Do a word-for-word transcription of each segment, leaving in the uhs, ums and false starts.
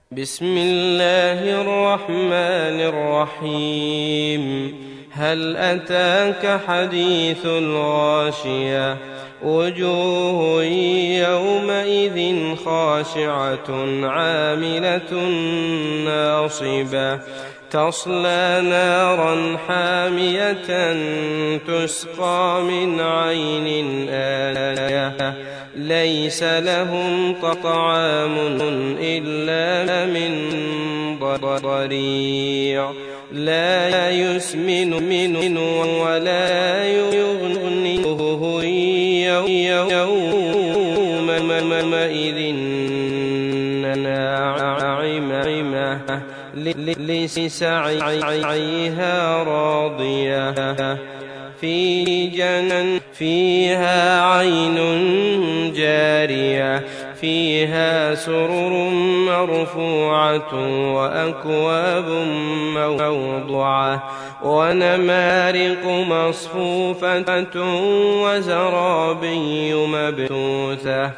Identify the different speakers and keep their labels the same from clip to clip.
Speaker 1: بسم الله الرحمن الرحيم. هل أتاك حديث الغاشية؟ وجوه يومئذ خاشعة عاملة ناصبة تصلى نارا حامية تسقى من عين آنية ليس لهم طعام إلا من ضريع لا يسمن من ولا يغني يومئذ ناعمة لسعيها راضية في جنة فيها عين جارية فيها سرر مرفوعة وأكواب موضوعة ونمارق مصفوفة وزرابي مبثوثة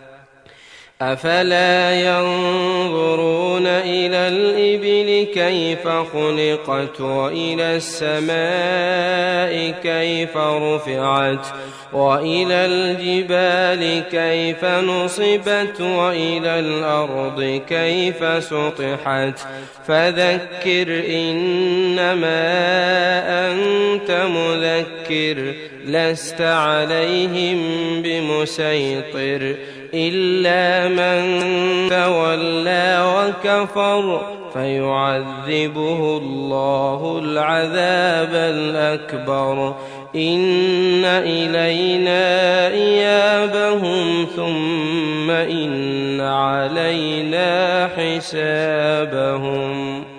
Speaker 1: أفلا ينظرون إلى الإبل كيف خلقت وإلى السماء كيف رفعت وإلى الجبال كيف نصبت وإلى الأرض كيف سطحت فذكر إنما أنت مذكر لست عليهم بمسيطر إلا من تولى وكفر فيعذبه الله العذاب الأكبر إن إلينا إيابهم ثم إن علينا حسابهم.